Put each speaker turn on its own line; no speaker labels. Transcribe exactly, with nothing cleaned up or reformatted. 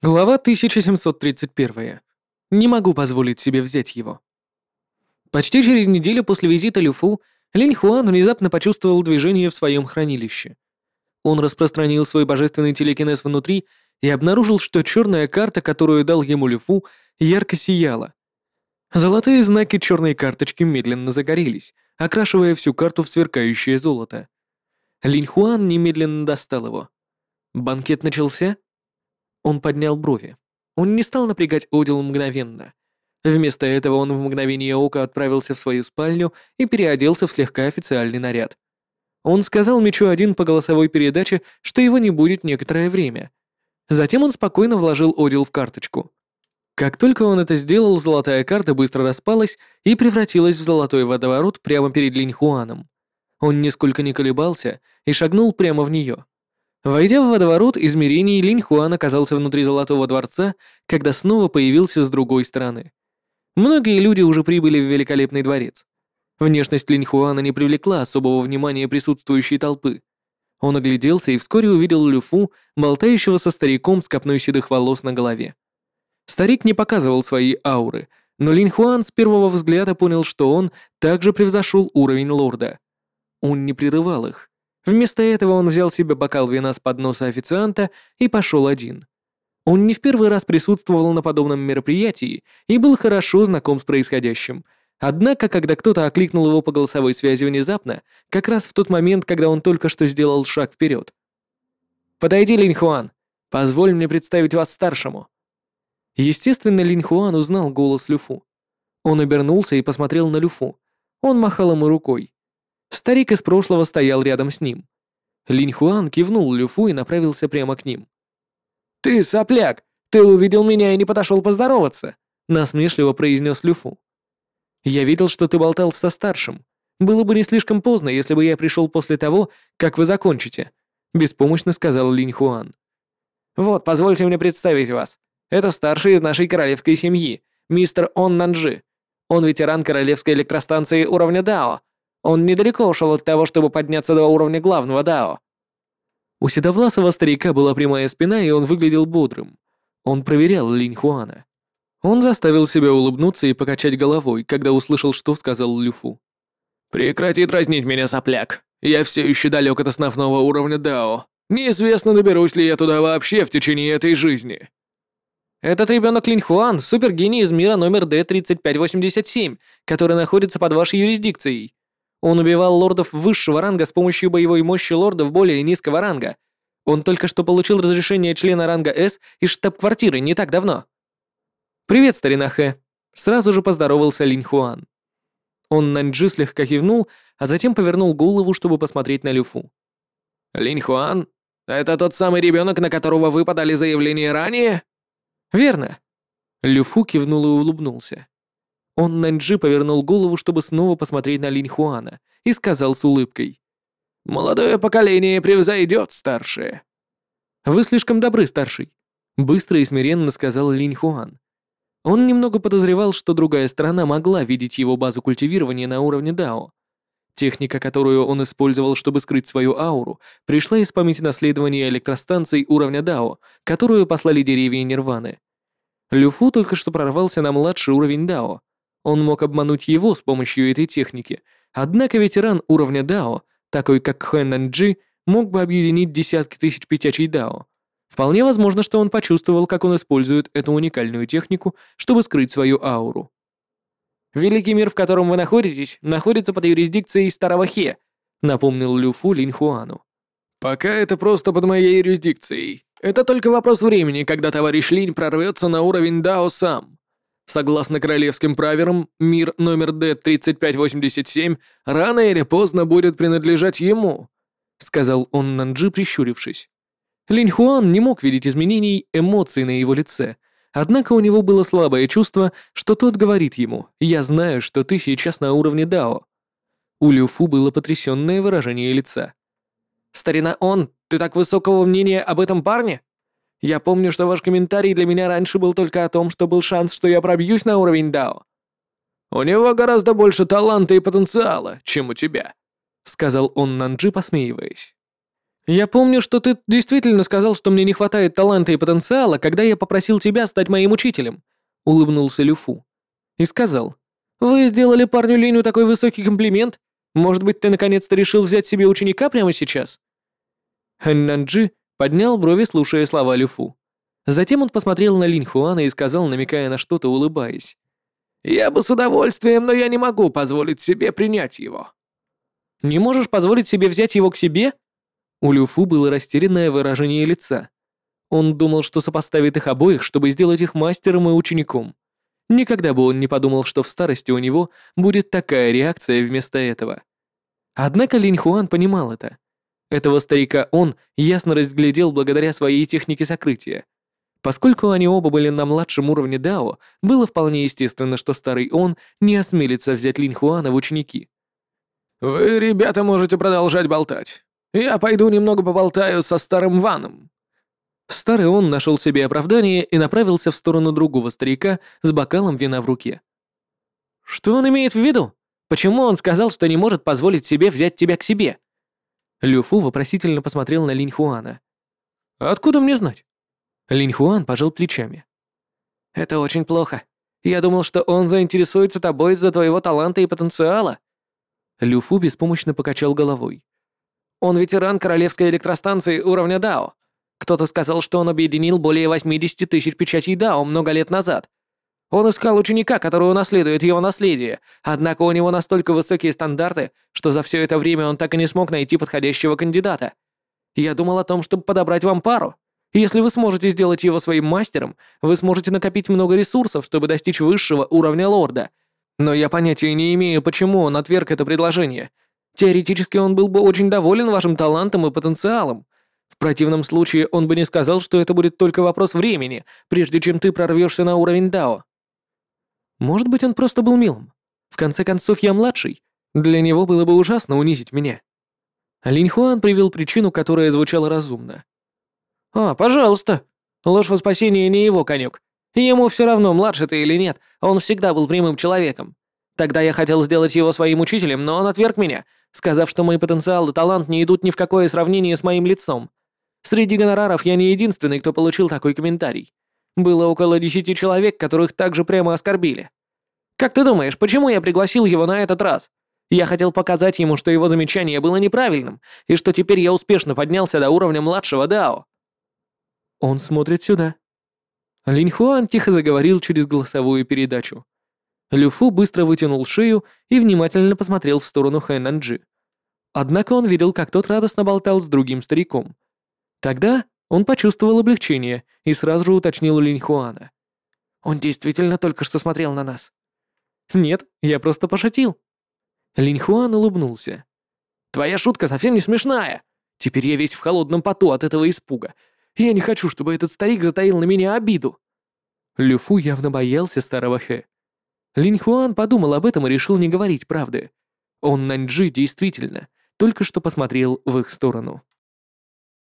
Глава тысяча семьсот тридцать один. Не могу позволить себе взять его. Почти через неделю после визита Люфу Линь Хуан внезапно почувствовал движение в своем хранилище. Он распространил свой божественный телекинез внутри и обнаружил, что черная карта, которую дал ему Люфу, ярко сияла. Золотые знаки черной карточки медленно загорелись, окрашивая всю карту в сверкающее золото. Линь Хуан немедленно достал его. Банкет начался? Он поднял брови. Он не стал напрягать Одил мгновенно. Вместо этого он в мгновение ока отправился в свою спальню и переоделся в слегка официальный наряд. Он сказал мечу один по голосовой передаче, что его не будет некоторое время. Затем он спокойно вложил Одил в карточку. Как только он это сделал, золотая карта быстро распалась и превратилась в золотой водоворот прямо перед Линь Хуаном. Он нисколько не колебался и шагнул прямо в нее. Войдя в водоворот измерений, Линь Хуан оказался внутри Золотого дворца, когда снова появился с другой стороны. Многие люди уже прибыли в великолепный дворец. Внешность Линь Хуана не привлекла особого внимания присутствующей толпы. Он огляделся и вскоре увидел Люфу, болтающего со стариком с копной седых волос на голове. Старик не показывал свои ауры, но Линь Хуан с первого взгляда понял, что он также превзошел уровень лорда. Он не прерывал их. Вместо этого он взял себе бокал вина с подноса официанта и пошел один. Он не в первый раз присутствовал на подобном мероприятии и был хорошо знаком с происходящим. Однако, когда кто-то окликнул его по голосовой связи внезапно, как раз в тот момент, когда он только что сделал шаг вперед. «Подойди, Линь Хуан. Позволь мне представить вас старшему». Естественно, Линь Хуан узнал голос Люфу. Он обернулся и посмотрел на Люфу. Он махал ему рукой. Старик из прошлого стоял рядом с ним. Линь Хуан кивнул Люфу и направился прямо к ним. «Ты, сопляк, ты увидел меня и не подошел поздороваться», насмешливо произнес Люфу. «Я видел, что ты болтал со старшим. Было бы не слишком поздно, если бы я пришел после того, как вы закончите», беспомощно сказал Линь Хуан. «Вот, позвольте мне представить вас. Это старший из нашей королевской семьи, мистер Он Нанджи. Он ветеран королевской электростанции уровня Дао. Он недалеко ушел от того, чтобы подняться до уровня главного Дао». У седовласого старика была прямая спина, и он выглядел бодрым. Он проверял Линь Хуана. Он заставил себя улыбнуться и покачать головой, когда услышал, что сказал Люфу. «Прекрати дразнить меня, сопляк. Я все еще далек от основного уровня Дао. Неизвестно, доберусь ли я туда вообще в течение этой жизни». «Этот ребенок Линь Хуан — супергений из мира номер Д тридцать пять восемьдесят семь, который находится под вашей юрисдикцией. Он убивал лордов высшего ранга с помощью боевой мощи лордов более низкого ранга. Он только что получил разрешение члена ранга С из штаб-квартиры не так давно». «Привет, старина Хэ», — сразу же поздоровался Линь Хуан. Он Нанджи слегка кивнул, а затем повернул голову, чтобы посмотреть на Люфу. «Линь Хуан? Это тот самый ребенок, на которого вы подали заявление ранее?» «Верно». Люфу кивнул и улыбнулся. Он Нанджи повернул голову, чтобы снова посмотреть на Линь Хуана, и сказал с улыбкой. «Молодое поколение превзойдет старшее». «Вы слишком добры, старший», — быстро и смиренно сказал Линь Хуан. Он немного подозревал, что другая сторона могла видеть его базу культивирования на уровне Дао. Техника, которую он использовал, чтобы скрыть свою ауру, пришла из памяти наследования электростанций уровня Дао, которую послали деревья Нирваны. Люфу только что прорвался на младший уровень Дао. Он мог обмануть его с помощью этой техники, однако ветеран уровня Дао, такой как Хэ Нанджи, мог бы объединить десятки тысяч пятячей Дао. Вполне возможно, что он почувствовал, как он использует эту уникальную технику, чтобы скрыть свою ауру. «Великий мир, в котором вы находитесь, находится под юрисдикцией Старого Хе», напомнил Люфу Линь Хуану. «Пока это просто под моей юрисдикцией. Это только вопрос времени, когда товарищ Линь прорвется на уровень Дао сам. Согласно королевским правилам, мир номер Д тридцать пять восемьдесят семь рано или поздно будет принадлежать ему», сказал он Нанджи, прищурившись. Линь Хуан не мог видеть изменений эмоций на его лице, однако у него было слабое чувство, что тот говорит ему: «Я знаю, что ты сейчас на уровне Дао». У Люфу было потрясенное выражение лица. «Старина Он, ты так высокого мнения об этом парне? Я помню, что ваш комментарий для меня раньше был только о том, что был шанс, что я пробьюсь на уровень Дао». «У него гораздо больше таланта и потенциала, чем у тебя», сказал он Нанджи, посмеиваясь. Я помню, что ты действительно сказал, что мне не хватает таланта и потенциала, когда я попросил тебя стать моим учителем», — улыбнулся Люфу. И сказал, «Вы сделали парню Линю такой высокий комплимент. Может быть, ты наконец-то решил взять себе ученика прямо сейчас?» Хэн Нанджи поднял брови, слушая слова Люфу. Затем он посмотрел на Линь Хуана и сказал, намекая на что-то, улыбаясь. «Я бы с удовольствием, но я не могу позволить себе принять его». «Не можешь позволить себе взять его к себе?» У Люфу было растерянное выражение лица. Он думал, что сопоставит их обоих, чтобы сделать их мастером и учеником. Никогда бы он не подумал, что в старости у него будет такая реакция вместо этого. Однако Линь Хуан понимал это. Этого старика он ясно разглядел благодаря своей технике сокрытия. Поскольку они оба были на младшем уровне Дао, было вполне естественно, что старый он не осмелится взять Линь Хуана в ученики. «Вы, ребята, можете продолжать болтать. Я пойду немного поболтаю со старым Ваном». Старый он нашел себе оправдание и направился в сторону другого старика с бокалом вина в руке. «Что он имеет в виду? Почему он сказал, что не может позволить себе взять тебя к себе?» Люфу вопросительно посмотрел на Линь Хуана. «Откуда мне знать?» Линь Хуан пожал плечами. «Это очень плохо. Я думал, что он заинтересуется тобой из-за твоего таланта и потенциала». Люфу беспомощно покачал головой. «Он ветеран королевской электростанции уровня Дао. Кто-то сказал, что он объединил более восьмидесяти тысяч печатей Дао много лет назад. Он искал ученика, который унаследует его наследие, однако у него настолько высокие стандарты, что за все это время он так и не смог найти подходящего кандидата. Я думал о том, чтобы подобрать вам пару. Если вы сможете сделать его своим мастером, вы сможете накопить много ресурсов, чтобы достичь высшего уровня лорда. Но я понятия не имею, почему он отверг это предложение. Теоретически он был бы очень доволен вашим талантом и потенциалом. В противном случае он бы не сказал, что это будет только вопрос времени, прежде чем ты прорвешься на уровень Дао. Может быть, он просто был милым. В конце концов, я младший. Для него было бы ужасно унизить меня. Линь Хуан привел причину, которая звучала разумно. «А, пожалуйста. Ложь во спасение не его конек. Ему все равно, младше ты или нет, он всегда был прямым человеком. Тогда я хотел сделать его своим учителем, но он отверг меня, сказав, что мой потенциал и талант не идут ни в какое сравнение с моим лицом. Среди гонораров я не единственный, кто получил такой комментарий. Было около десяти человек, которых также прямо оскорбили. Как ты думаешь, почему я пригласил его на этот раз? Я хотел показать ему, что его замечание было неправильным, и что теперь я успешно поднялся до уровня младшего Дао». «Он смотрит сюда». Линь Хуан тихо заговорил через голосовую передачу. Люфу быстро вытянул шею и внимательно посмотрел в сторону Хэн Нанджи. Однако он видел, как тот радостно болтал с другим стариком. Тогда он почувствовал облегчение и сразу же уточнил у Линь Хуана. «Он действительно только что смотрел на нас?» «Нет, я просто пошутил». Линь Хуан улыбнулся. «Твоя шутка совсем не смешная. Теперь я весь в холодном поту от этого испуга. Я не хочу, чтобы этот старик затаил на меня обиду». Люфу явно боялся старого Хэ. Линь Хуан подумал об этом и решил не говорить правды. Он Нанджи действительно только что посмотрел в их сторону.